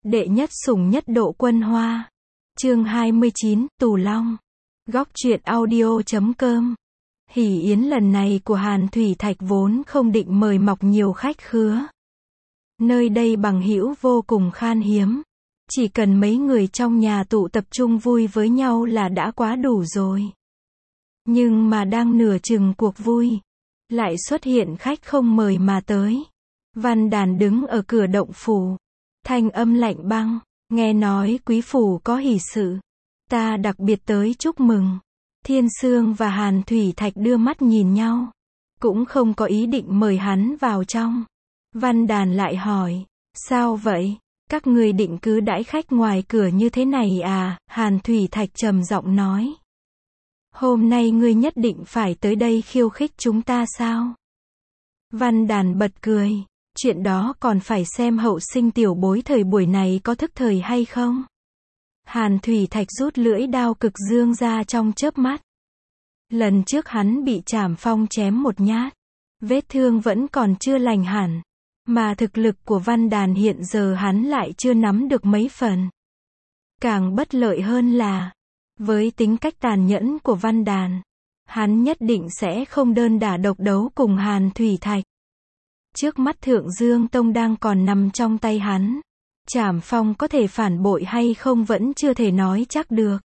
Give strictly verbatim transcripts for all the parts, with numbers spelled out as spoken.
Đệ nhất sủng nhất độ quân hoa. Chương hai mươi chín, Tù Long. Góc truyện audio chấm com. Hỷ yến lần này của Hàn Thủy Thạch vốn không định mời mọc nhiều khách khứa. Nơi đây bằng hữu vô cùng khan hiếm. Chỉ cần mấy người trong nhà tụ tập trung vui với nhau là đã quá đủ rồi. Nhưng mà đang nửa chừng cuộc vui, lại xuất hiện khách không mời mà tới. Văn Đàn đứng ở cửa động phủ. Thanh âm lạnh băng, nghe nói quý phủ có hỷ sự. Ta đặc biệt tới chúc mừng. Thiên Sương và Hàn Thủy Thạch đưa mắt nhìn nhau. Cũng không có ý định mời hắn vào trong. Văn Đàn lại hỏi, sao vậy? Các người định cứ đãi khách ngoài cửa như thế này à? Hàn Thủy Thạch trầm giọng nói. Hôm nay ngươi nhất định phải tới đây khiêu khích chúng ta sao? Văn Đàn bật cười. Chuyện đó còn phải xem hậu sinh tiểu bối thời buổi này có thức thời hay không? Hàn Thủy Thạch rút lưỡi đao cực dương ra trong chớp mắt. Lần trước hắn bị Trảm Phong chém một nhát. Vết thương vẫn còn chưa lành hẳn. Mà thực lực của Văn Đàn hiện giờ hắn lại chưa nắm được mấy phần. Càng bất lợi hơn là, với tính cách tàn nhẫn của Văn Đàn, hắn nhất định sẽ không đơn đả độc đấu cùng Hàn Thủy Thạch. Trước mắt Thượng Dương Tông đang còn nằm trong tay hắn. Trảm Phong có thể phản bội hay không vẫn chưa thể nói chắc được.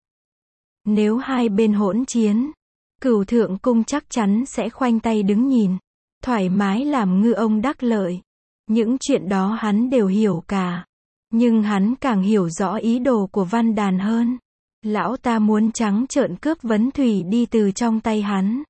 Nếu hai bên hỗn chiến, Cửu Thượng Cung chắc chắn sẽ khoanh tay đứng nhìn, thoải mái làm ngư ông đắc lợi. Những chuyện đó hắn đều hiểu cả. Nhưng hắn càng hiểu rõ ý đồ của Văn Đàn hơn. Lão ta muốn trắng trợn cướp Vấn Thủy đi từ trong tay hắn.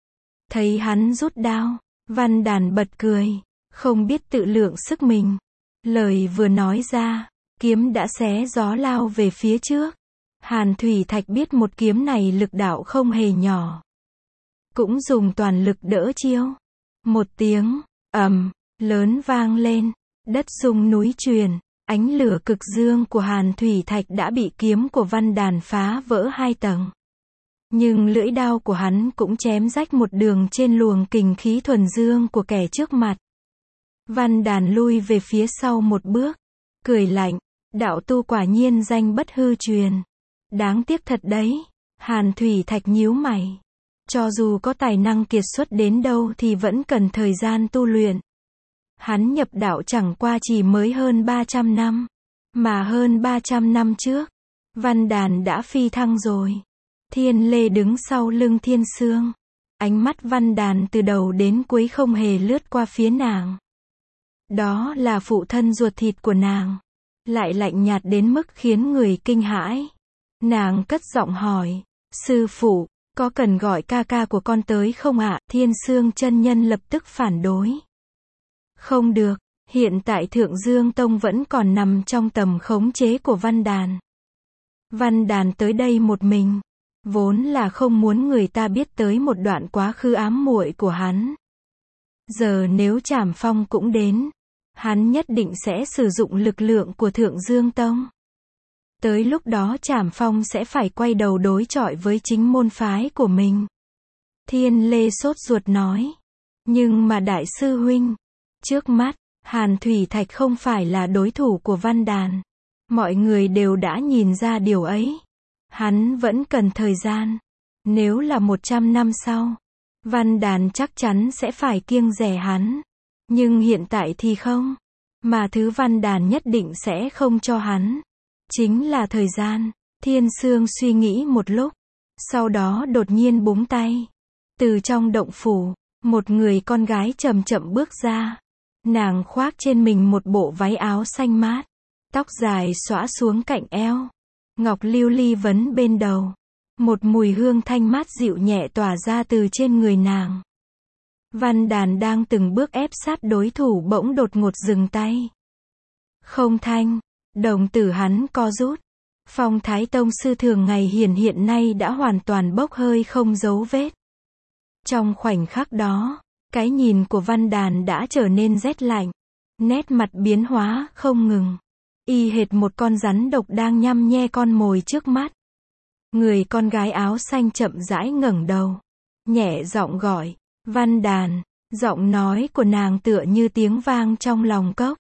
Thấy hắn rút đao, Văn Đàn bật cười. Không biết tự lượng sức mình. Lời vừa nói ra, kiếm đã xé gió lao về phía trước. Hàn Thủy Thạch biết một kiếm này lực đạo không hề nhỏ. Cũng dùng toàn lực đỡ chiêu. Một tiếng, ầm, lớn vang lên. Đất rung núi truyền. Ánh lửa cực dương của Hàn Thủy Thạch đã bị kiếm của Văn Đàn phá vỡ hai tầng. Nhưng lưỡi đao của hắn cũng chém rách một đường trên luồng kình khí thuần dương của kẻ trước mặt. Văn Đàn lui về phía sau một bước, cười lạnh, đạo tu quả nhiên danh bất hư truyền. Đáng tiếc thật đấy. Hàn Thủy Thạch nhíu mày. Cho dù có tài năng kiệt xuất đến đâu thì vẫn cần thời gian tu luyện. Hắn nhập đạo chẳng qua chỉ mới hơn ba trăm năm. Mà hơn ba trăm năm trước, Văn Đàn đã phi thăng rồi. Thiên Lê đứng sau lưng Thiên Sương. Ánh mắt Văn Đàn từ đầu đến cuối không hề lướt qua phía nàng. Đó là phụ thân ruột thịt của nàng. Lại lạnh nhạt đến mức khiến người kinh hãi. Nàng cất giọng hỏi, sư phụ, có cần gọi ca ca của con tới không ạ? Thiên Sương chân nhân lập tức phản đối. Không được, hiện tại Thượng Dương Tông vẫn còn nằm trong tầm khống chế của Văn Đàn. Văn Đàn tới đây một mình, vốn là không muốn người ta biết tới một đoạn quá khứ ám muội của hắn. Giờ nếu Trảm Phong cũng đến, hắn nhất định sẽ sử dụng lực lượng của Thượng Dương Tông. Tới lúc đó Trảm Phong sẽ phải quay đầu đối chọi với chính môn phái của mình. Thiên Lê sốt ruột nói. Nhưng mà đại sư huynh, trước mắt, Hàn Thủy Thạch không phải là đối thủ của Văn Đàn. Mọi người đều đã nhìn ra điều ấy. Hắn vẫn cần thời gian. Nếu là một trăm năm sau, Văn Đàn chắc chắn sẽ phải kiêng dè hắn. Nhưng hiện tại thì không. Mà thứ Văn Đàn nhất định sẽ không cho hắn. Chính là thời gian. Thiên Sương suy nghĩ một lúc. Sau đó đột nhiên búng tay. Từ trong động phủ, một người con gái chậm chậm bước ra. Nàng khoác trên mình một bộ váy áo xanh mát. Tóc dài xõa xuống cạnh eo. Ngọc lưu ly vấn bên đầu. Một mùi hương thanh mát dịu nhẹ tỏa ra từ trên người nàng. Văn Đàn đang từng bước ép sát đối thủ bỗng đột ngột dừng tay. Không thanh, đồng tử hắn co rút. Phong Thái Tông sư thường ngày hiển hiện nay đã hoàn toàn bốc hơi không dấu vết. Trong khoảnh khắc đó, cái nhìn của Văn Đàn đã trở nên rét lạnh. Nét mặt biến hóa không ngừng. Y hệt một con rắn độc đang nhăm nhe con mồi trước mắt. Người con gái áo xanh chậm rãi ngẩng đầu. Nhẹ giọng gọi, Văn Đàn. Giọng nói của nàng tựa như tiếng vang trong lòng cốc.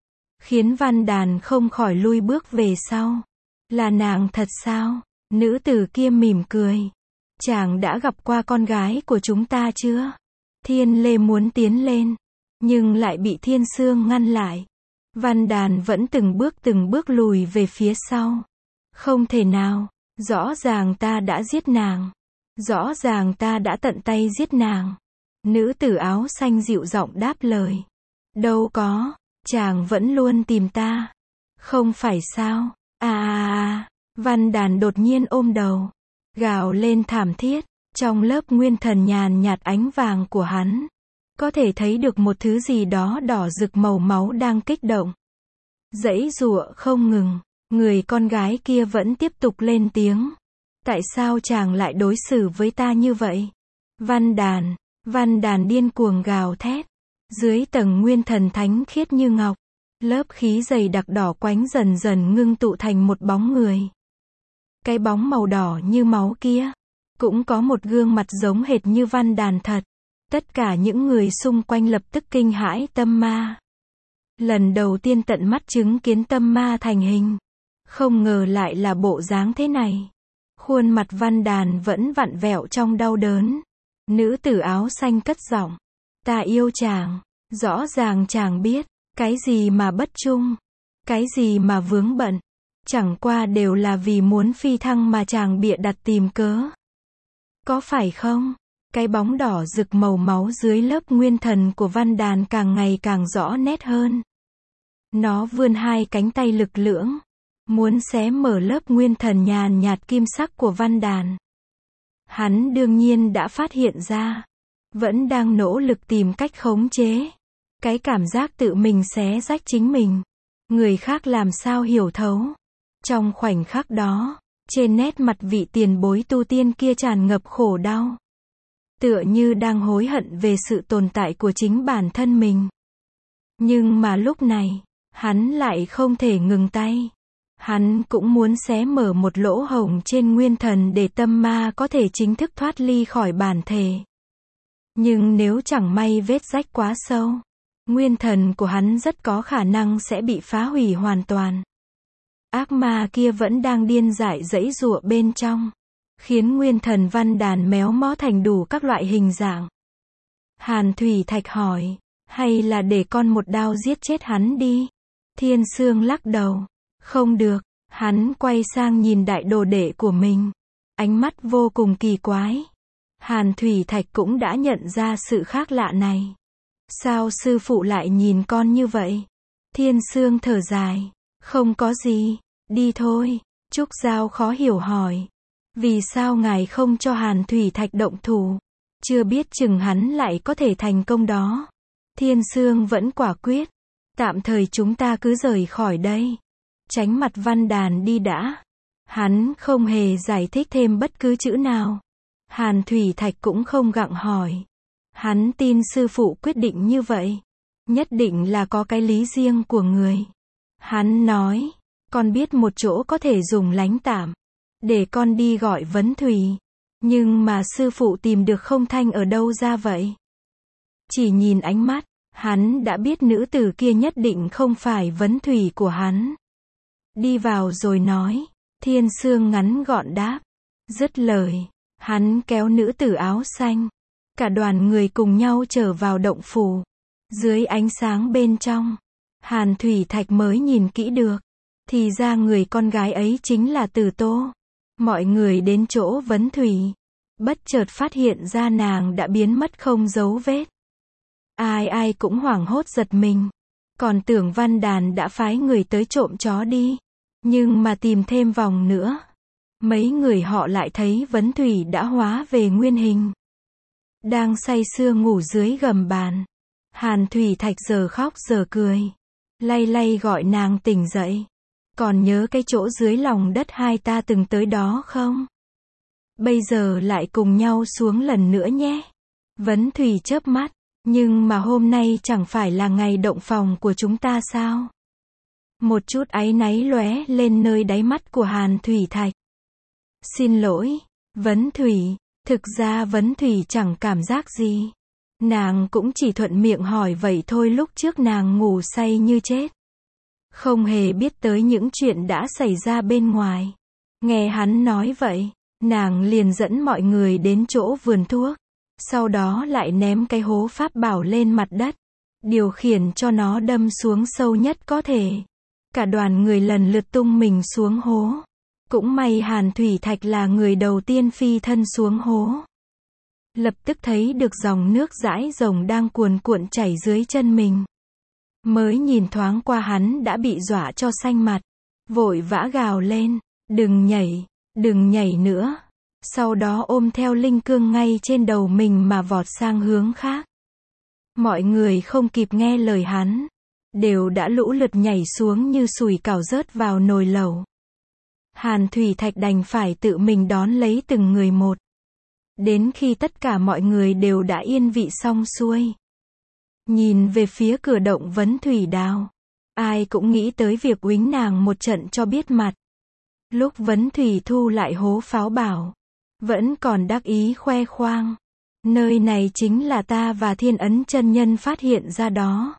khiến Văn Đàn không khỏi lui bước về sau. Là nàng thật sao? Nữ tử kia mỉm cười. Chàng đã gặp qua con gái của chúng ta chưa? Thiên Lê muốn tiến lên, nhưng lại bị Thiên Sương ngăn lại. Văn Đàn vẫn từng bước từng bước lùi về phía sau. Không thể nào, rõ ràng ta đã giết nàng. Rõ ràng ta đã tận tay giết nàng. Nữ tử áo xanh dịu giọng đáp lời. Đâu có, chàng vẫn luôn tìm ta. Không phải sao? À à à, Văn Đàn đột nhiên ôm đầu, gào lên thảm thiết. Trong lớp nguyên thần nhàn nhạt ánh vàng của hắn, có thể thấy được một thứ gì đó đỏ rực màu máu đang kích động. Giãy giụa không ngừng, người con gái kia vẫn tiếp tục lên tiếng. Tại sao chàng lại đối xử với ta như vậy? Văn Đàn, Văn Đàn điên cuồng gào thét. Dưới tầng nguyên thần thánh khiết như ngọc, lớp khí dày đặc đỏ quánh dần dần ngưng tụ thành một bóng người. Cái bóng màu đỏ như máu kia, cũng có một gương mặt giống hệt như Văn Đàn thật. Tất cả những người xung quanh lập tức kinh hãi tâm ma. Lần đầu tiên tận mắt chứng kiến tâm ma thành hình. Không ngờ lại là bộ dáng thế này. Khuôn mặt Văn Đàn vẫn vặn vẹo trong đau đớn. Nữ tử áo xanh cất giọng. Ta yêu chàng. Rõ ràng chàng biết. Cái gì mà bất trung. Cái gì mà vướng bận. Chẳng qua đều là vì muốn phi thăng mà chàng bịa đặt tìm cớ. Có phải không? Cái bóng đỏ rực màu máu dưới lớp nguyên thần của Văn Đàn càng ngày càng rõ nét hơn. Nó vươn hai cánh tay lực lưỡng, muốn xé mở lớp nguyên thần nhàn nhạt kim sắc của Văn Đàn. Hắn đương nhiên đã phát hiện ra, vẫn đang nỗ lực tìm cách khống chế. Cái cảm giác tự mình xé rách chính mình, người khác làm sao hiểu thấu. Trong khoảnh khắc đó, trên nét mặt vị tiền bối tu tiên kia tràn ngập khổ đau. Tựa như đang hối hận về sự tồn tại của chính bản thân mình. Nhưng mà lúc này, hắn lại không thể ngừng tay. Hắn cũng muốn xé mở một lỗ hổng trên nguyên thần để tâm ma có thể chính thức thoát ly khỏi bản thể. Nhưng nếu chẳng may vết rách quá sâu, nguyên thần của hắn rất có khả năng sẽ bị phá hủy hoàn toàn. Ác ma kia vẫn đang điên dại giãy giụa bên trong, khiến nguyên thần Văn Đàn méo mó thành đủ các loại hình dạng. Hàn Thủy Thạch hỏi, hay là để con một đao giết chết hắn đi? Thiên Sương lắc đầu, không được. Hắn quay sang nhìn đại đồ đệ của mình, ánh mắt vô cùng kỳ quái. Hàn Thủy Thạch cũng đã nhận ra sự khác lạ này. Sao sư phụ lại nhìn con như vậy? Thiên Sương thở dài, không có gì, đi thôi. Trúc Giao khó hiểu hỏi, vì sao ngài không cho Hàn Thủy Thạch động thủ? Chưa biết chừng hắn lại có thể thành công đó. Thiên Sương vẫn quả quyết, tạm thời chúng ta cứ rời khỏi đây. Tránh mặt Văn Đàn đi đã. Hắn không hề giải thích thêm bất cứ chữ nào. Hàn Thủy Thạch cũng không gặng hỏi. Hắn tin sư phụ quyết định như vậy, nhất định là có cái lý riêng của người. Hắn nói, con biết một chỗ có thể dùng lánh tạm, để con đi gọi Vấn Thủy. Nhưng mà sư phụ tìm được không thanh ở đâu ra vậy? Chỉ nhìn ánh mắt, hắn đã biết nữ tử kia nhất định không phải Vấn Thủy của hắn. Đi vào rồi nói. Thiên Sương ngắn gọn đáp. Dứt lời, hắn kéo nữ tử áo xanh. Cả đoàn người cùng nhau trở vào động phủ. Dưới ánh sáng bên trong, Hàn Thủy Thạch mới nhìn kỹ được. Thì ra người con gái ấy chính là Tử Tô. Mọi người đến chỗ Vấn Thủy, bất chợt phát hiện ra nàng đã biến mất không dấu vết. Ai ai cũng hoảng hốt giật mình. Còn tưởng Văn Đàn đã phái người tới trộm chó đi. Nhưng mà tìm thêm vòng nữa, mấy người họ lại thấy Vấn Thủy đã hóa về nguyên hình. Đang say sưa ngủ dưới gầm bàn. Hàn Thủy Thạch giờ khóc giờ cười, lay lay gọi nàng tỉnh dậy. Còn nhớ cái chỗ dưới lòng đất hai ta từng tới đó không? Bây giờ lại cùng nhau xuống lần nữa nhé. Vấn Thủy chớp mắt, nhưng mà hôm nay chẳng phải là ngày động phòng của chúng ta sao? Một chút áy náy lóe lên nơi đáy mắt của Hàn Thủy Thạch. Xin lỗi, Vấn Thủy, thực ra Vấn Thủy chẳng cảm giác gì. Nàng cũng chỉ thuận miệng hỏi vậy thôi, lúc trước nàng ngủ say như chết. không hề biết tới những chuyện đã xảy ra bên ngoài. Nghe hắn nói vậy, nàng liền dẫn mọi người đến chỗ vườn thuốc, sau đó lại ném cái hố pháp bảo lên mặt đất, điều khiển cho nó đâm xuống sâu nhất có thể. Cả đoàn người lần lượt tung mình xuống hố. Cũng may Hàn Thủy Thạch là người đầu tiên phi thân xuống hố. Lập tức thấy được dòng nước dãi rồng đang cuồn cuộn chảy dưới chân mình. Mới nhìn thoáng qua hắn đã bị dọa cho xanh mặt. Vội vã gào lên, đừng nhảy, đừng nhảy nữa. Sau đó ôm theo linh cương ngay trên đầu mình mà vọt sang hướng khác. Mọi người không kịp nghe lời hắn, đều đã lũ lượt nhảy xuống như sủi cảo rớt vào nồi lẩu. Hàn Thủy Thạch đành phải tự mình đón lấy từng người một. Đến khi tất cả mọi người đều đã yên vị xong xuôi. Nhìn về phía cửa động Vấn Thủy Đào. Ai cũng nghĩ tới việc uýnh nàng một trận cho biết mặt. Lúc Vấn Thủy thu lại hố pháo bảo, vẫn còn đắc ý khoe khoang. Nơi này chính là ta và Thiên Ấn chân nhân phát hiện ra đó.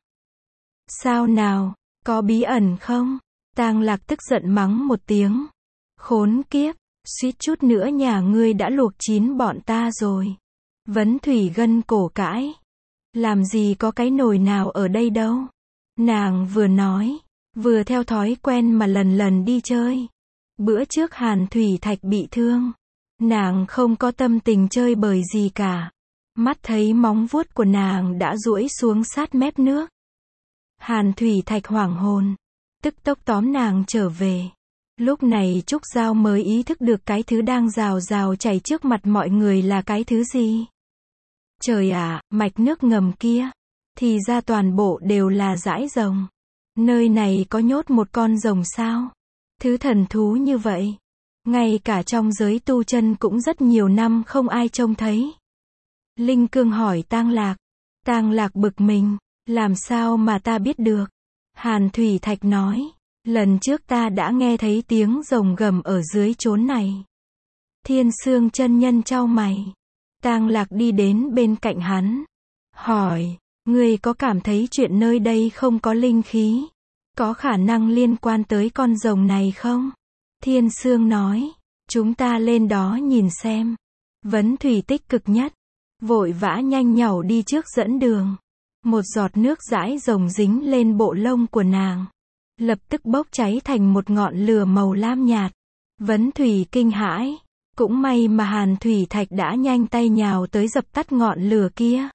Sao nào, có bí ẩn không? Tang Lạc tức giận mắng một tiếng. Khốn kiếp, suýt chút nữa nhà ngươi đã luộc chín bọn ta rồi. Vấn Thủy gân cổ cãi. Làm gì có cái nồi nào ở đây đâu. Nàng vừa nói, vừa theo thói quen mà lần lần đi chơi. Bữa trước Hàn Thủy Thạch bị thương, nàng không có tâm tình chơi bời gì cả. Mắt thấy móng vuốt của nàng đã duỗi xuống sát mép nước. Hàn Thủy Thạch hoảng hồn, tức tốc tóm nàng trở về. Lúc này Trúc Giao mới ý thức được cái thứ đang rào rào chảy trước mặt mọi người là cái thứ gì. Trời ạ, mạch nước ngầm kia, thì ra toàn bộ đều là dãi rồng. Nơi này có nhốt một con rồng sao? Thứ thần thú như vậy, ngay cả trong giới tu chân cũng rất nhiều năm không ai trông thấy. Linh Cương hỏi Tang Lạc. Tang Lạc bực mình, làm sao mà ta biết được? Hàn Thủy Thạch nói, lần trước ta đã nghe thấy tiếng rồng gầm ở dưới chốn này. Thiên Sương chân nhân chau mày. Tang Lạc đi đến bên cạnh hắn, hỏi, ngươi có cảm thấy chuyện nơi đây không có linh khí, có khả năng liên quan tới con rồng này không? Thiên Sương nói, chúng ta lên đó nhìn xem. Vấn Thủy tích cực nhất, vội vã nhanh nhảu đi trước dẫn đường. Một giọt nước dãi rồng dính lên bộ lông của nàng, lập tức bốc cháy thành một ngọn lửa màu lam nhạt. Vấn Thủy kinh hãi, cũng may mà Hàn Thủy Thạch đã nhanh tay nhào tới dập tắt ngọn lửa kia.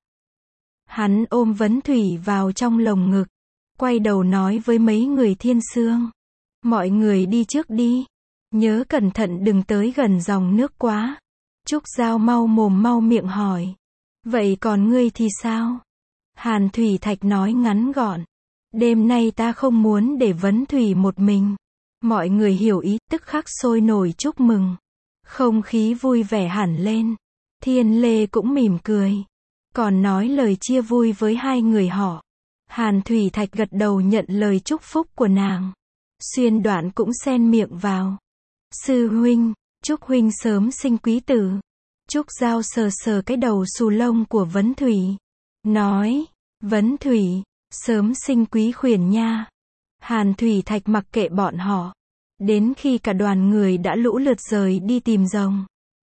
Hắn ôm Vấn Thủy vào trong lồng ngực, quay đầu nói với mấy người Thiên Sương, mọi người đi trước đi, nhớ cẩn thận đừng tới gần dòng nước quá. Trúc Giao mau mồm mau miệng hỏi, vậy còn ngươi thì sao? Hàn Thủy Thạch nói ngắn gọn, đêm nay ta không muốn để Vấn Thủy một mình. Mọi người hiểu ý, tức khắc sôi nổi chúc mừng. Không khí vui vẻ hẳn lên. Thiên Lê cũng mỉm cười, còn nói lời chia vui với hai người họ. Hàn Thủy Thạch gật đầu nhận lời chúc phúc của nàng. Xuyên Đoạn cũng xen miệng vào. Sư huynh, chúc huynh sớm sinh quý tử. Trúc Giao sờ sờ cái đầu xù lông của Vấn Thủy, nói, Vấn Thủy, sớm sinh quý khuyển nha. Hàn Thủy Thạch mặc kệ bọn họ, đến khi cả đoàn người đã lũ lượt rời đi tìm rồng.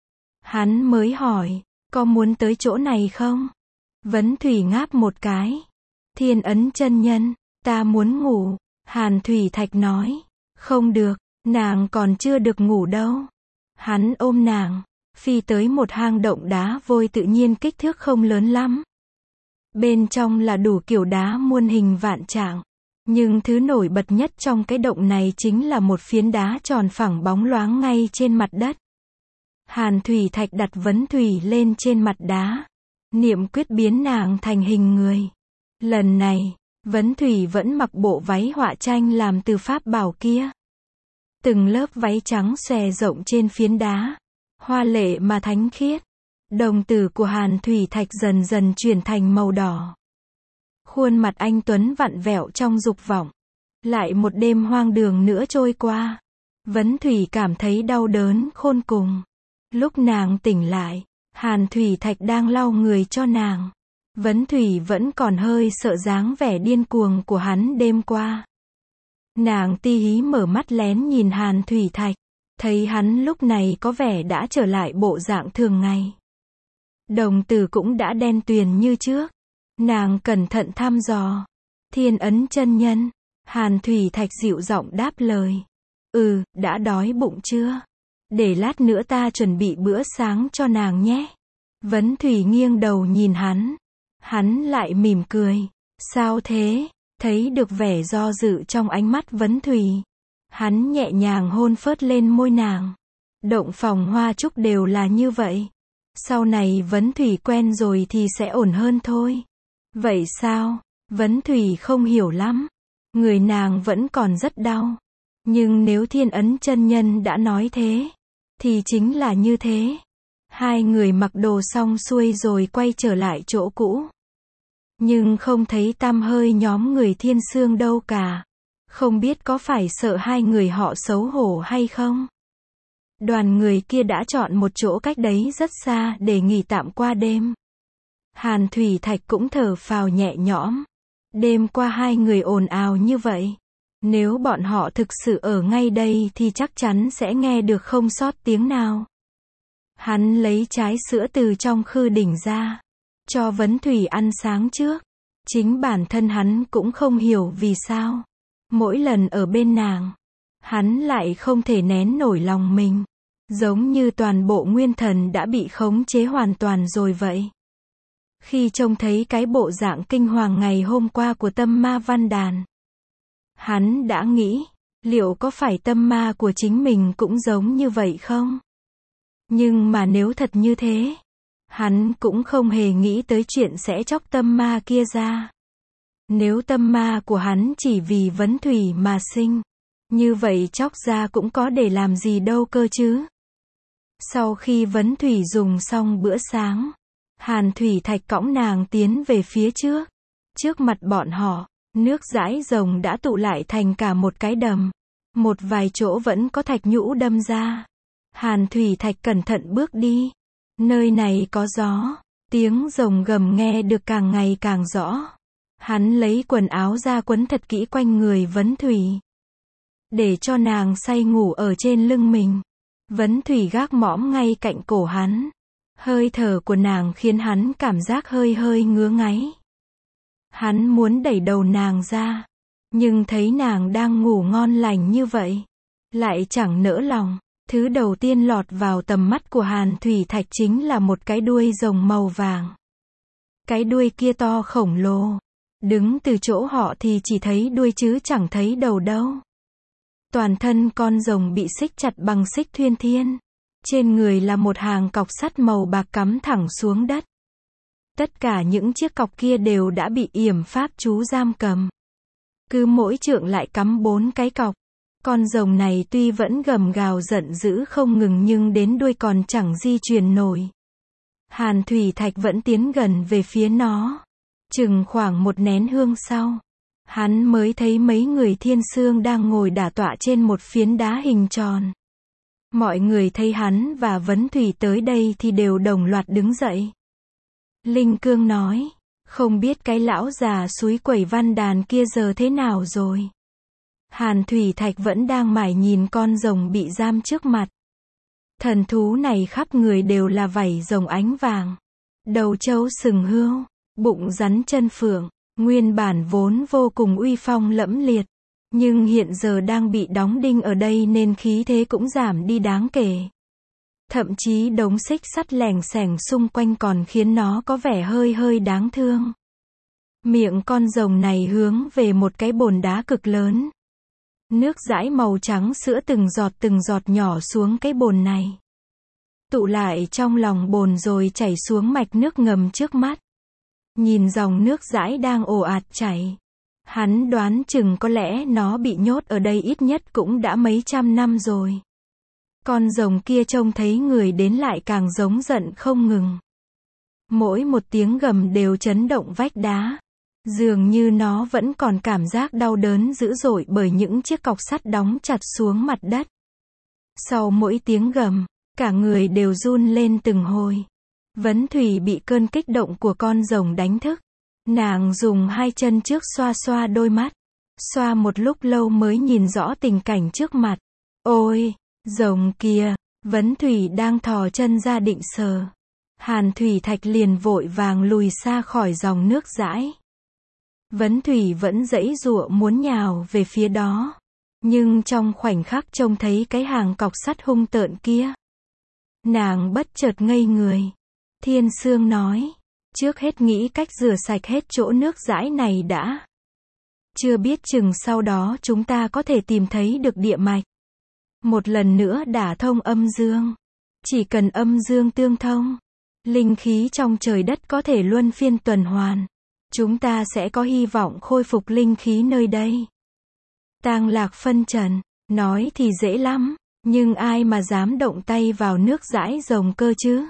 Hắn mới hỏi, có muốn tới chỗ này không? Vấn Thủy ngáp một cái. Thiên Ấn chân nhân, ta muốn ngủ. Hàn Thủy Thạch nói, không được, nàng còn chưa được ngủ đâu. Hắn ôm nàng, phi tới một hang động đá vôi tự nhiên kích thước không lớn lắm. Bên trong là đủ kiểu đá muôn hình vạn trạng. Nhưng thứ nổi bật nhất trong cái động này chính là một phiến đá tròn phẳng bóng loáng ngay trên mặt đất. Hàn Thủy Thạch đặt Vấn Thủy lên trên mặt đá, niệm quyết biến nàng thành hình người. Lần này, Vấn Thủy vẫn mặc bộ váy họa tranh làm từ pháp bảo kia. Từng lớp váy trắng xòe rộng trên phiến đá, hoa lệ mà thánh khiết. Đồng tử của Hàn Thủy Thạch dần dần chuyển thành màu đỏ. Khuôn mặt anh tuấn vặn vẹo trong dục vọng. Lại một đêm hoang đường nữa trôi qua. Vấn Thủy cảm thấy đau đớn khôn cùng. Lúc nàng tỉnh lại, Hàn Thủy Thạch đang lau người cho nàng. Vấn Thủy vẫn còn hơi sợ dáng vẻ điên cuồng của hắn đêm qua. Nàng ti hí mở mắt lén nhìn Hàn Thủy Thạch, thấy hắn lúc này có vẻ đã trở lại bộ dạng thường ngày. Đồng tử cũng đã đen tuyền như trước. Nàng cẩn thận thăm dò. Thiên Ấn chân nhân. Hàn Thủy Thạch dịu giọng đáp lời. Ừ, đã đói bụng chưa? Để lát nữa ta chuẩn bị bữa sáng cho nàng nhé. Vấn Thủy nghiêng đầu nhìn hắn. Hắn lại mỉm cười. Sao thế? Thấy được vẻ do dự trong ánh mắt Vấn Thủy. Hắn nhẹ nhàng hôn phớt lên môi nàng. Động phòng hoa trúc đều là như vậy. Sau này Vấn Thủy quen rồi thì sẽ ổn hơn thôi. Vậy sao? Vấn Thủy không hiểu lắm. Người nàng vẫn còn rất đau. Nhưng nếu Thiên Ấn chân nhân đã nói thế, thì chính là như thế. Hai người mặc đồ xong xuôi rồi quay trở lại chỗ cũ. Nhưng không thấy tăm hơi nhóm người Thiên Sương đâu cả. Không biết có phải sợ hai người họ xấu hổ hay không? Đoàn người kia đã chọn một chỗ cách đấy rất xa để nghỉ tạm qua đêm. Hàn Thủy Thạch cũng thở phào nhẹ nhõm. Đêm qua hai người ồn ào như vậy. Nếu bọn họ thực sự ở ngay đây thì chắc chắn sẽ nghe được không sót tiếng nào. Hắn lấy trái sữa từ trong khư đỉnh ra. Cho Vấn Thủy ăn sáng trước. Chính bản thân hắn cũng không hiểu vì sao. Mỗi lần ở bên nàng, hắn lại không thể nén nổi lòng mình. Giống như toàn bộ nguyên thần đã bị khống chế hoàn toàn rồi vậy. Khi trông thấy cái bộ dạng kinh hoàng ngày hôm qua của tâm ma Văn Đàn, hắn đã nghĩ, liệu có phải tâm ma của chính mình cũng giống như vậy không? Nhưng mà nếu thật như thế, hắn cũng không hề nghĩ tới chuyện sẽ chóc tâm ma kia ra. Nếu tâm ma của hắn chỉ vì Vấn Thủy mà sinh, như vậy chóc ra cũng có để làm gì đâu cơ chứ. Sau khi Vấn Thủy dùng xong bữa sáng, Hàn Thủy Thạch cõng nàng tiến về phía trước. Trước mặt bọn họ, nước dãi rồng đã tụ lại thành cả một cái đầm. Một vài chỗ vẫn có thạch nhũ đâm ra. Hàn Thủy Thạch cẩn thận bước đi. Nơi này có gió. Tiếng rồng gầm nghe được càng ngày càng rõ. Hắn lấy quần áo ra quấn thật kỹ quanh người Vấn Thủy, để cho nàng say ngủ ở trên lưng mình. Vấn Thủy gác mõm ngay cạnh cổ hắn. Hơi thở của nàng khiến hắn cảm giác hơi hơi ngứa ngáy. Hắn muốn đẩy đầu nàng ra, nhưng thấy nàng đang ngủ ngon lành như vậy, lại chẳng nỡ lòng. Thứ đầu tiên lọt vào tầm mắt của Hàn Thủy Thạch chính là một cái đuôi rồng màu vàng. Cái đuôi kia to khổng lồ. Đứng từ chỗ họ thì chỉ thấy đuôi chứ chẳng thấy đầu đâu. Toàn thân con rồng bị xích chặt bằng xích thuyên thiên. Trên người là một hàng cọc sắt màu bạc cắm thẳng xuống đất. Tất cả những chiếc cọc kia đều đã bị yểm pháp chú giam cầm. Cứ mỗi trượng lại cắm bốn cái cọc. Con rồng này tuy vẫn gầm gào giận dữ không ngừng nhưng đến đuôi còn chẳng di chuyển nổi. Hàn Thủy Thạch vẫn tiến gần về phía nó. Chừng khoảng một nén hương sau, hắn mới thấy mấy người Thiên Sương đang ngồi đả tọa trên một phiến đá hình tròn. Mọi người thấy hắn và Vấn Thủy tới đây thì đều đồng loạt đứng dậy. Linh Cương nói, không biết cái lão già súi quẩy Văn Đàn kia giờ thế nào rồi. Hàn Thủy Thạch vẫn đang mải nhìn con rồng bị giam trước mặt. Thần thú này khắp người đều là vảy rồng ánh vàng. Đầu trâu sừng hươu, bụng rắn chân phượng, nguyên bản vốn vô cùng uy phong lẫm liệt. Nhưng hiện giờ đang bị đóng đinh ở đây nên khí thế cũng giảm đi đáng kể. Thậm chí đống xích sắt lẻng xẻng xung quanh còn khiến nó có vẻ hơi hơi đáng thương. Miệng con rồng này hướng về một cái bồn đá cực lớn. Nước dãi màu trắng sữa từng giọt từng giọt nhỏ xuống cái bồn này. Tụ lại trong lòng bồn rồi chảy xuống mạch nước ngầm trước mắt. Nhìn dòng nước dãi đang ồ ạt chảy. Hắn đoán chừng có lẽ nó bị nhốt ở đây ít nhất cũng đã mấy trăm năm rồi. Con rồng kia trông thấy người đến lại càng giống giận không ngừng. Mỗi một tiếng gầm đều chấn động vách đá. Dường như nó vẫn còn cảm giác đau đớn dữ dội bởi những chiếc cọc sắt đóng chặt xuống mặt đất. Sau mỗi tiếng gầm, cả người đều run lên từng hồi. Vấn Thủy bị cơn kích động của con rồng đánh thức. Nàng dùng hai chân trước xoa xoa đôi mắt. xoa một lúc lâu mới nhìn rõ tình cảnh trước mặt. Ôi, rồng kìa, Vấn Thủy đang thò chân ra định sờ. Hàn Thủy Thạch liền vội vàng lùi xa khỏi dòng nước dãi. Vấn Thủy vẫn giãy giụa muốn nhào về phía đó. Nhưng trong khoảnh khắc trông thấy cái hàng cọc sắt hung tợn kia, nàng bất chợt ngây người. Thiên Sương nói, trước hết nghĩ cách rửa sạch hết chỗ nước dãi này đã. Chưa biết chừng sau đó chúng ta có thể tìm thấy được địa mạch. Một lần nữa đả thông âm dương. Chỉ cần âm dương tương thông, linh khí trong trời đất có thể luân phiên tuần hoàn. Chúng ta sẽ có hy vọng khôi phục linh khí nơi đây. Tang Lạc phân trần, nói thì dễ lắm, nhưng ai mà dám động tay vào nước dãi rồng cơ chứ?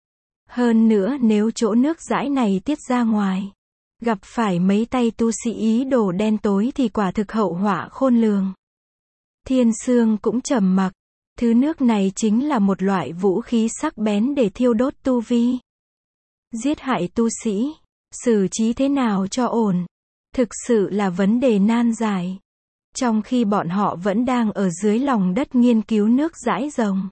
Hơn nữa nếu chỗ nước dãi này tiết ra ngoài, gặp phải mấy tay tu sĩ ý đồ đen tối thì quả thực hậu họa khôn lường. Thiên Sương cũng trầm mặc, thứ nước này chính là một loại vũ khí sắc bén để thiêu đốt tu vi. Giết hại tu sĩ, xử trí thế nào cho ổn, thực sự là vấn đề nan giải. Trong khi bọn họ vẫn đang ở dưới lòng đất nghiên cứu nước dãi rồng,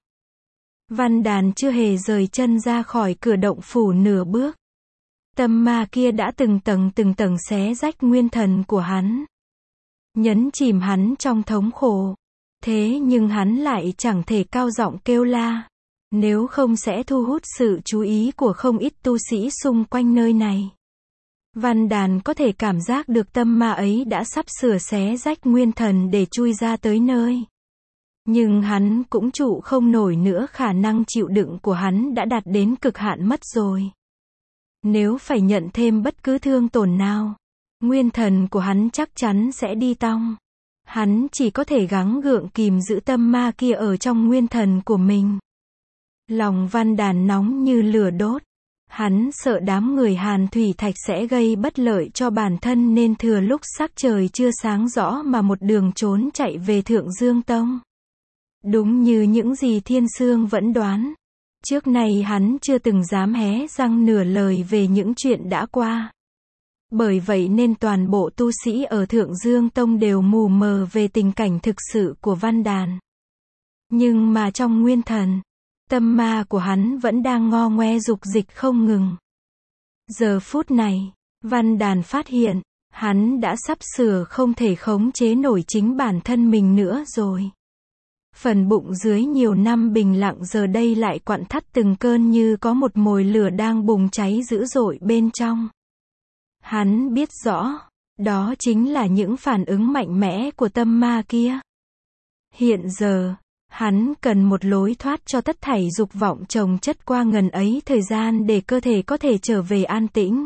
Văn Đàn chưa hề rời chân ra khỏi cửa động phủ nửa bước. Tâm ma kia đã từng tầng từng tầng xé rách nguyên thần của hắn, nhấn chìm hắn trong thống khổ. Thế nhưng hắn lại chẳng thể cao giọng kêu la, nếu không sẽ thu hút sự chú ý của không ít tu sĩ xung quanh nơi này. Văn Đàn có thể cảm giác được tâm ma ấy đã sắp sửa xé rách nguyên thần để chui ra tới nơi. Nhưng hắn cũng trụ không nổi nữa, khả năng chịu đựng của hắn đã đạt đến cực hạn mất rồi. Nếu phải nhận thêm bất cứ thương tổn nào, nguyên thần của hắn chắc chắn sẽ đi tong. Hắn chỉ có thể gắng gượng kìm giữ tâm ma kia ở trong nguyên thần của mình. Lòng Văn Đàn nóng như lửa đốt. Hắn sợ đám người Hàn Thủy Thạch sẽ gây bất lợi cho bản thân nên thừa lúc sắc trời chưa sáng rõ mà một đường trốn chạy về Thượng Dương Tông. Đúng như những gì Thiên Sương vẫn đoán. Trước này hắn chưa từng dám hé răng nửa lời về những chuyện đã qua. Bởi vậy nên toàn bộ tu sĩ ở Thượng Dương Tông đều mù mờ về tình cảnh thực sự của Văn Đàn. Nhưng mà trong nguyên thần, tâm ma của hắn vẫn đang ngo ngoe dục dịch không ngừng. Giờ phút này, Văn Đàn phát hiện, hắn đã sắp sửa không thể khống chế nổi chính bản thân mình nữa rồi. Phần bụng dưới nhiều năm bình lặng giờ đây lại quặn thắt từng cơn như có một mồi lửa đang bùng cháy dữ dội bên trong. Hắn biết rõ, đó chính là những phản ứng mạnh mẽ của tâm ma kia. Hiện giờ, hắn cần một lối thoát cho tất thảy dục vọng chồng chất qua ngần ấy thời gian để cơ thể có thể trở về an tĩnh.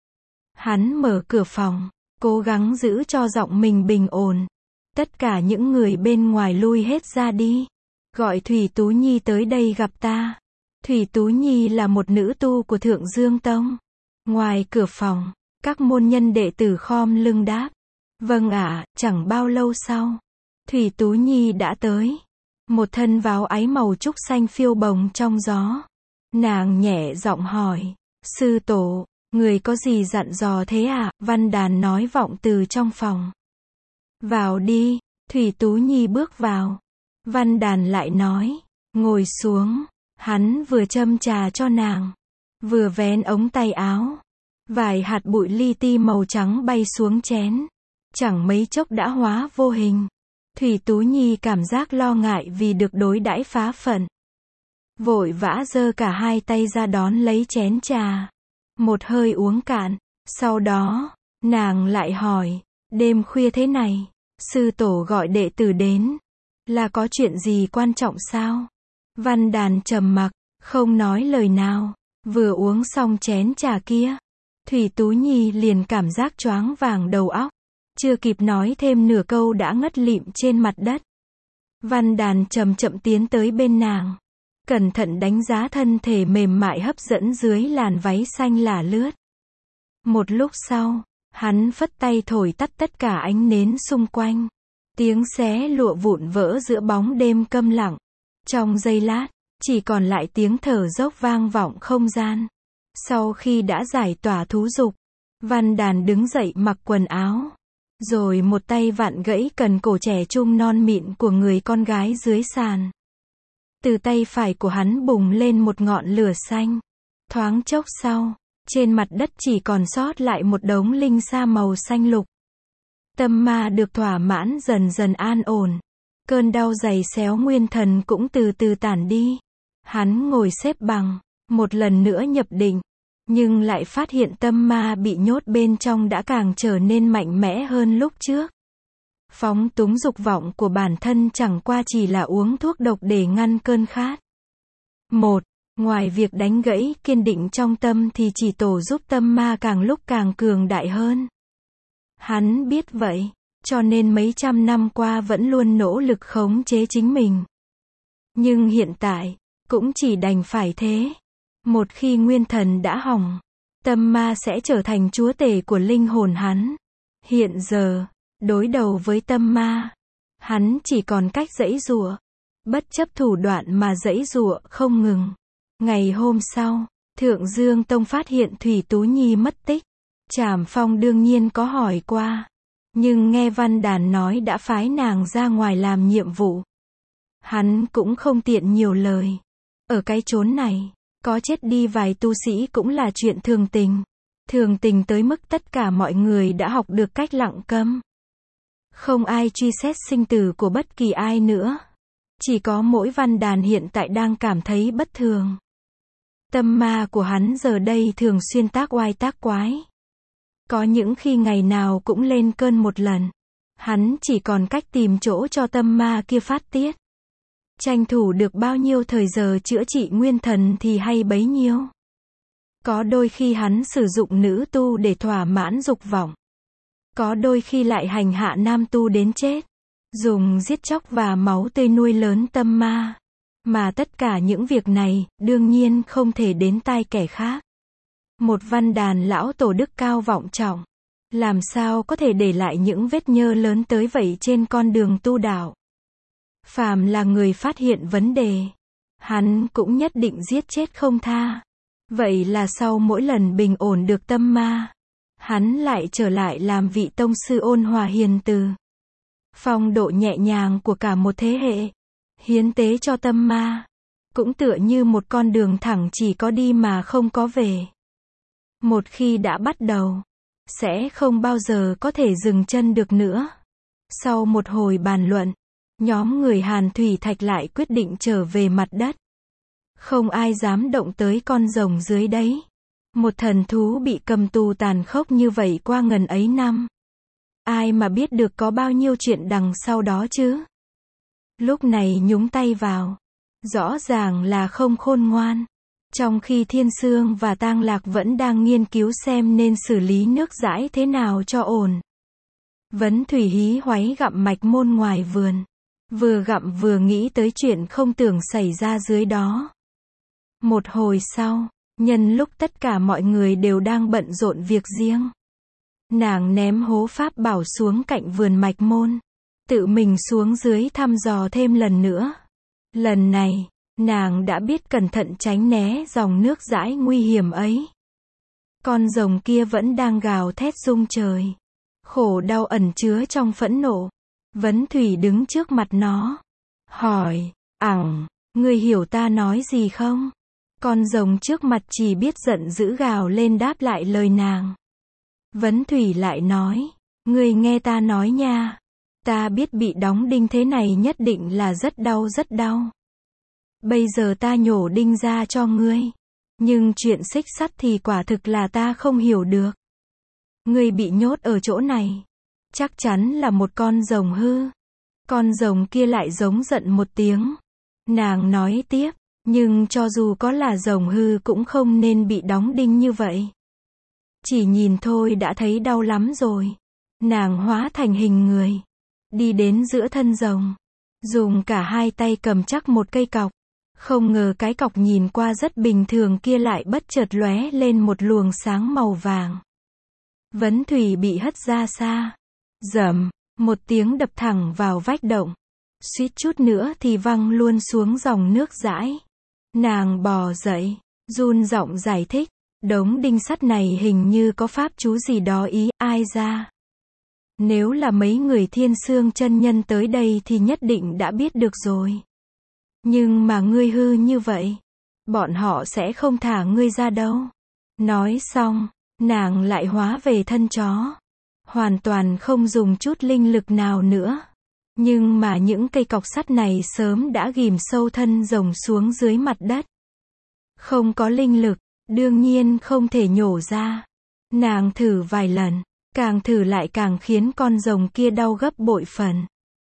Hắn mở cửa phòng, cố gắng giữ cho giọng mình bình ổn. Tất cả những người bên ngoài lui hết ra đi. Gọi Thủy Tú Nhi tới đây gặp ta. Thủy Tú Nhi là một nữ tu của Thượng Dương Tông. Ngoài cửa phòng, các môn nhân đệ tử khom lưng đáp. Vâng ạ. Chẳng bao lâu sau, Thủy Tú Nhi đã tới. Một thân váu áo màu trúc xanh phiêu bồng trong gió. Nàng nhẹ giọng hỏi, sư tổ, người có gì dặn dò thế ạ? À? Văn Đàn nói vọng từ trong phòng. Vào đi. Thủy Tú Nhi bước vào. Văn Đàn lại nói, ngồi xuống. Hắn vừa châm trà cho nàng, vừa vén ống tay áo. Vài hạt bụi li ti màu trắng bay xuống chén. Chẳng mấy chốc đã hóa vô hình. Thủy Tú Nhi cảm giác lo ngại vì được đối đãi phá phận. Vội vã giơ cả hai tay ra đón lấy chén trà. Một hơi uống cạn. Sau đó, nàng lại hỏi, đêm khuya thế này, sư tổ gọi đệ tử đến. Là có chuyện gì quan trọng sao? Văn Đàn trầm mặc, không nói lời nào. Vừa uống xong chén trà kia, Thủy Tú Nhi liền cảm giác choáng vàng đầu óc. Chưa kịp nói thêm nửa câu đã ngất lịm trên mặt đất. Văn Đàn chậm chậm tiến tới bên nàng, cẩn thận đánh giá thân thể mềm mại hấp dẫn dưới làn váy xanh lả lướt. Một lúc sau, hắn phất tay thổi tắt tất cả ánh nến xung quanh. Tiếng xé lụa vụn vỡ giữa bóng đêm câm lặng. Trong giây lát, chỉ còn lại tiếng thở dốc vang vọng không gian. Sau khi đã giải tỏa thú dục, Văn Đàn đứng dậy mặc quần áo. Rồi một tay vặn gãy cần cổ trẻ trung non mịn của người con gái dưới sàn. Từ tay phải của hắn bùng lên một ngọn lửa xanh. Thoáng chốc sau, trên mặt đất chỉ còn sót lại một đống linh sa màu xanh lục. Tâm ma được thỏa mãn dần dần an ổn. Cơn đau giày xéo nguyên thần cũng từ từ tản đi. Hắn ngồi xếp bằng, một lần nữa nhập định, nhưng lại phát hiện tâm ma bị nhốt bên trong đã càng trở nên mạnh mẽ hơn lúc trước. Phóng túng dục vọng của bản thân chẳng qua chỉ là uống thuốc độc để ngăn cơn khát. Một, ngoài việc đánh gãy kiên định trong tâm thì chỉ tổ giúp tâm ma càng lúc càng cường đại hơn. Hắn biết vậy, cho nên mấy trăm năm qua vẫn luôn nỗ lực khống chế chính mình. Nhưng hiện tại, cũng chỉ đành phải thế. Một khi nguyên thần đã hỏng, tâm ma sẽ trở thành chúa tể của linh hồn hắn. Hiện giờ, đối đầu với tâm ma, hắn chỉ còn cách giãy giụa, bất chấp thủ đoạn mà giãy giụa không ngừng. Ngày hôm sau, Thượng Dương Tông phát hiện Thủy Tú Nhi mất tích. Trảm Phong đương nhiên có hỏi qua, nhưng nghe Văn Đàn nói đã phái nàng ra ngoài làm nhiệm vụ. Hắn cũng không tiện nhiều lời. Ở cái chốn này, có chết đi vài tu sĩ cũng là chuyện thường tình. Thường tình tới mức tất cả mọi người đã học được cách lặng câm. Không ai truy xét sinh tử của bất kỳ ai nữa. Chỉ có mỗi Văn Đàn hiện tại đang cảm thấy bất thường. Tâm ma của hắn giờ đây thường xuyên tác oai tác quái. Có những khi ngày nào cũng lên cơn một lần. Hắn chỉ còn cách tìm chỗ cho tâm ma kia phát tiết. Tranh thủ được bao nhiêu thời giờ chữa trị nguyên thần thì hay bấy nhiêu. Có đôi khi hắn sử dụng nữ tu để thỏa mãn dục vọng. Có đôi khi lại hành hạ nam tu đến chết. Dùng giết chóc và máu tươi nuôi lớn tâm ma. Mà tất cả những việc này, đương nhiên không thể đến tai kẻ khác. Một Văn Đàn lão tổ đức cao vọng trọng. Làm sao có thể để lại những vết nhơ lớn tới vậy trên con đường tu đạo. Phàm là người phát hiện vấn đề, hắn cũng nhất định giết chết không tha. Vậy là sau mỗi lần bình ổn được tâm ma, hắn lại trở lại làm vị tông sư ôn hòa hiền từ. Phong độ nhẹ nhàng của cả một thế hệ, hiến tế cho tâm ma, cũng tựa như một con đường thẳng chỉ có đi mà không có về. Một khi đã bắt đầu, sẽ không bao giờ có thể dừng chân được nữa. Sau một hồi bàn luận, nhóm người Hàn Thủy Thạch lại quyết định trở về mặt đất. Không ai dám động tới con rồng dưới đấy. Một thần thú bị cầm tù tàn khốc như vậy qua ngần ấy năm. Ai mà biết được có bao nhiêu chuyện đằng sau đó chứ. Lúc này nhúng tay vào, rõ ràng là không khôn ngoan. Trong khi Thiên Sương và Tang Lạc vẫn đang nghiên cứu xem nên xử lý nước dãi thế nào cho ổn. Vấn Thủy hí hoáy gặm mạch môn ngoài vườn. Vừa gặm vừa nghĩ tới chuyện không tưởng xảy ra dưới đó. Một hồi sau, nhân lúc tất cả mọi người đều đang bận rộn việc riêng, nàng ném hố pháp bảo xuống cạnh vườn mạch môn. Tự mình xuống dưới thăm dò thêm lần nữa. Lần này, nàng đã biết cẩn thận tránh né dòng nước dãi nguy hiểm ấy. Con rồng kia vẫn đang gào thét rung trời. Khổ đau ẩn chứa trong phẫn nộ. Vấn Thủy đứng trước mặt nó. Hỏi, ẳng, ngươi hiểu ta nói gì không? Con rồng trước mặt chỉ biết giận dữ gào lên đáp lại lời nàng. Vấn Thủy lại nói, ngươi nghe ta nói nha. Ta biết bị đóng đinh thế này nhất định là rất đau rất đau. Bây giờ ta nhổ đinh ra cho ngươi. Nhưng chuyện xích sắt thì quả thực là ta không hiểu được. Ngươi bị nhốt ở chỗ này. Chắc chắn là một con rồng hư. Con rồng kia lại giống giận một tiếng. Nàng nói tiếp, nhưng cho dù có là rồng hư cũng không nên bị đóng đinh như vậy. Chỉ nhìn thôi đã thấy đau lắm rồi. Nàng hóa thành hình người. Đi đến giữa thân rồng. Dùng cả hai tay cầm chắc một cây cọc. Không ngờ cái cọc nhìn qua rất bình thường kia lại bất chợt lóe lên một luồng sáng màu vàng. Vấn Thủy bị hất ra xa. Rầm, một tiếng đập thẳng vào vách động. Suýt chút nữa thì văng luôn xuống dòng nước dãi. Nàng bò dậy, run giọng giải thích. Đống đinh sắt này hình như có pháp chú gì đó ý, ai ra. Nếu là mấy người Thiên Sương chân nhân tới đây thì nhất định đã biết được rồi. Nhưng mà ngươi hư như vậy, bọn họ sẽ không thả ngươi ra đâu. Nói xong, nàng lại hóa về thân chó. Hoàn toàn không dùng chút linh lực nào nữa. Nhưng mà những cây cọc sắt này sớm đã ghìm sâu thân rồng xuống dưới mặt đất. Không có linh lực, đương nhiên không thể nhổ ra. Nàng thử vài lần, càng thử lại càng khiến con rồng kia đau gấp bội phần.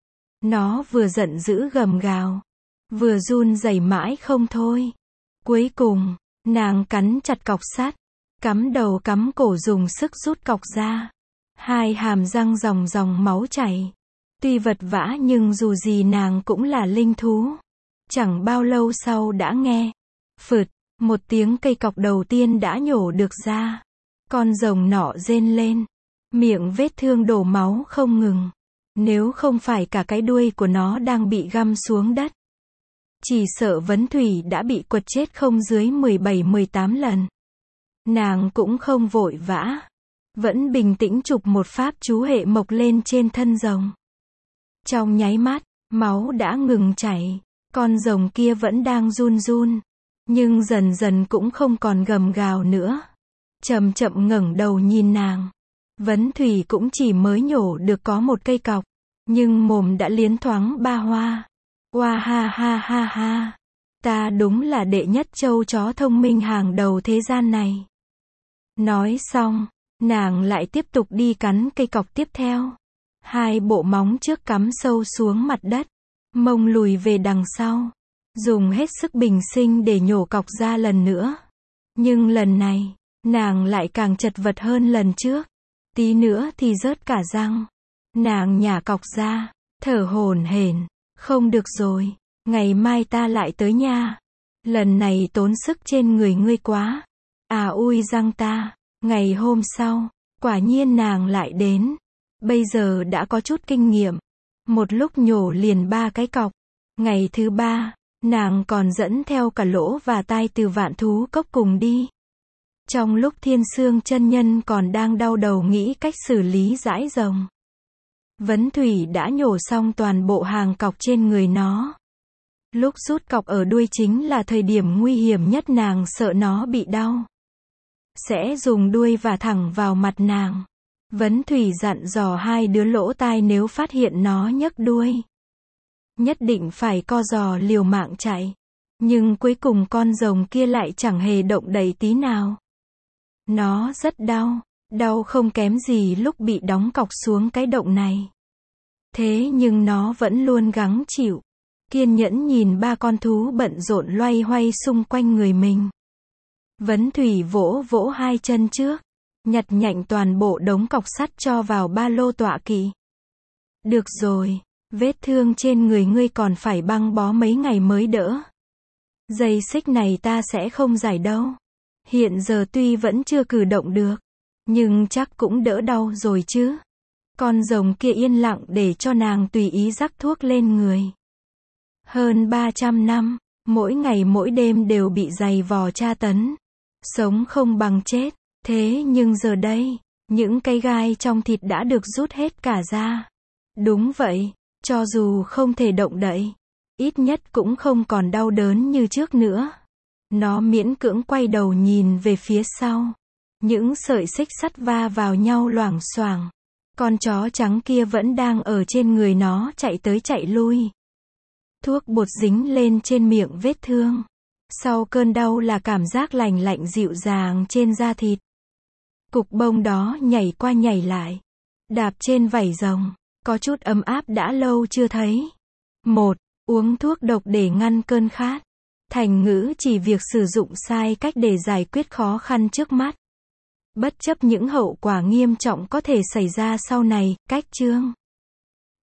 Nó vừa giận dữ gầm gào, vừa run rẩy mãi không thôi. Cuối cùng, nàng cắn chặt cọc sắt, cắm đầu cắm cổ dùng sức rút cọc ra. Hai hàm răng ròng ròng máu chảy. Tuy vật vã nhưng dù gì nàng cũng là linh thú. Chẳng bao lâu sau đã nghe, phượt, một tiếng cây cọc đầu tiên đã nhổ được ra. Con rồng nọ rên lên, miệng vết thương đổ máu không ngừng. Nếu không phải cả cái đuôi của nó đang bị găm xuống đất, chỉ sợ Vấn Thủy đã bị quật chết không dưới mười bảy mười tám lần. Nàng cũng không vội vã, vẫn bình tĩnh chụp một pháp chú hệ mộc lên trên thân rồng. Trong nháy mắt, máu đã ngừng chảy, con rồng kia vẫn đang run run, nhưng dần dần cũng không còn gầm gào nữa. Chậm chậm ngẩng đầu nhìn nàng. Vấn Thủy cũng chỉ mới nhổ được có một cây cọc, nhưng mồm đã liến thoáng ba hoa. Hoa ha ha ha ha. Ta đúng là đệ nhất châu chó thông minh hàng đầu thế gian này. Nói xong, nàng lại tiếp tục đi cắn cây cọc tiếp theo. Hai bộ móng trước cắm sâu xuống mặt đất, mông lùi về đằng sau, dùng hết sức bình sinh để nhổ cọc ra lần nữa. Nhưng lần này, nàng lại càng chật vật hơn lần trước. Tí nữa thì rớt cả răng. Nàng nhả cọc ra, thở hổn hển, không được rồi, ngày mai ta lại tới nha. Lần này tốn sức trên người ngươi quá. À ui răng ta. Ngày hôm sau, quả nhiên nàng lại đến. Bây giờ đã có chút kinh nghiệm. Một lúc nhổ liền ba cái cọc. Ngày thứ ba, nàng còn dẫn theo cả lỗ và tai từ Vạn Thú Cốc cùng đi. Trong lúc Thiên Sương chân nhân còn đang đau đầu nghĩ cách xử lý dãi rồng, Vấn Thủy đã nhổ xong toàn bộ hàng cọc trên người nó. Lúc rút cọc ở đuôi chính là thời điểm nguy hiểm nhất, nàng sợ nó bị đau, sẽ dùng đuôi vả thẳng vào mặt nàng. Vấn Thủy dặn dò hai đứa lỗ tai nếu phát hiện nó nhấc đuôi, nhất định phải co giò liều mạng chạy. Nhưng cuối cùng con rồng kia lại chẳng hề động đậy tí nào. Nó rất đau, đau không kém gì lúc bị đóng cọc xuống cái động này. Thế nhưng nó vẫn luôn gắng chịu, kiên nhẫn nhìn ba con thú bận rộn loay hoay xung quanh người mình. Vấn Thủy vỗ vỗ hai chân trước, nhặt nhạnh toàn bộ đống cọc sắt cho vào ba lô tọa kỵ. Được rồi, vết thương trên người ngươi còn phải băng bó mấy ngày mới đỡ. Dây xích này ta sẽ không giải đâu. Hiện giờ tuy vẫn chưa cử động được, nhưng chắc cũng đỡ đau rồi chứ. Con rồng kia yên lặng để cho nàng tùy ý rắc thuốc lên người. Hơn ba trăm năm, mỗi ngày mỗi đêm đều bị giày vò tra tấn. Sống không bằng chết. Thế nhưng giờ đây, những cái gai trong thịt đã được rút hết cả ra. Đúng vậy, cho dù không thể động đậy, ít nhất cũng không còn đau đớn như trước nữa. Nó miễn cưỡng quay đầu nhìn về phía sau. Những sợi xích sắt va vào nhau loảng xoảng. Con chó trắng kia vẫn đang ở trên người nó chạy tới chạy lui. Thuốc bột dính lên trên miệng vết thương. Sau cơn đau là cảm giác lành lạnh dịu dàng trên da thịt. Cục bông đó nhảy qua nhảy lại, đạp trên vảy rồng, có chút ấm áp đã lâu chưa thấy. Một, uống thuốc độc để ngăn cơn khát. Thành ngữ chỉ việc sử dụng sai cách để giải quyết khó khăn trước mắt, bất chấp những hậu quả nghiêm trọng có thể xảy ra sau này. Cách chương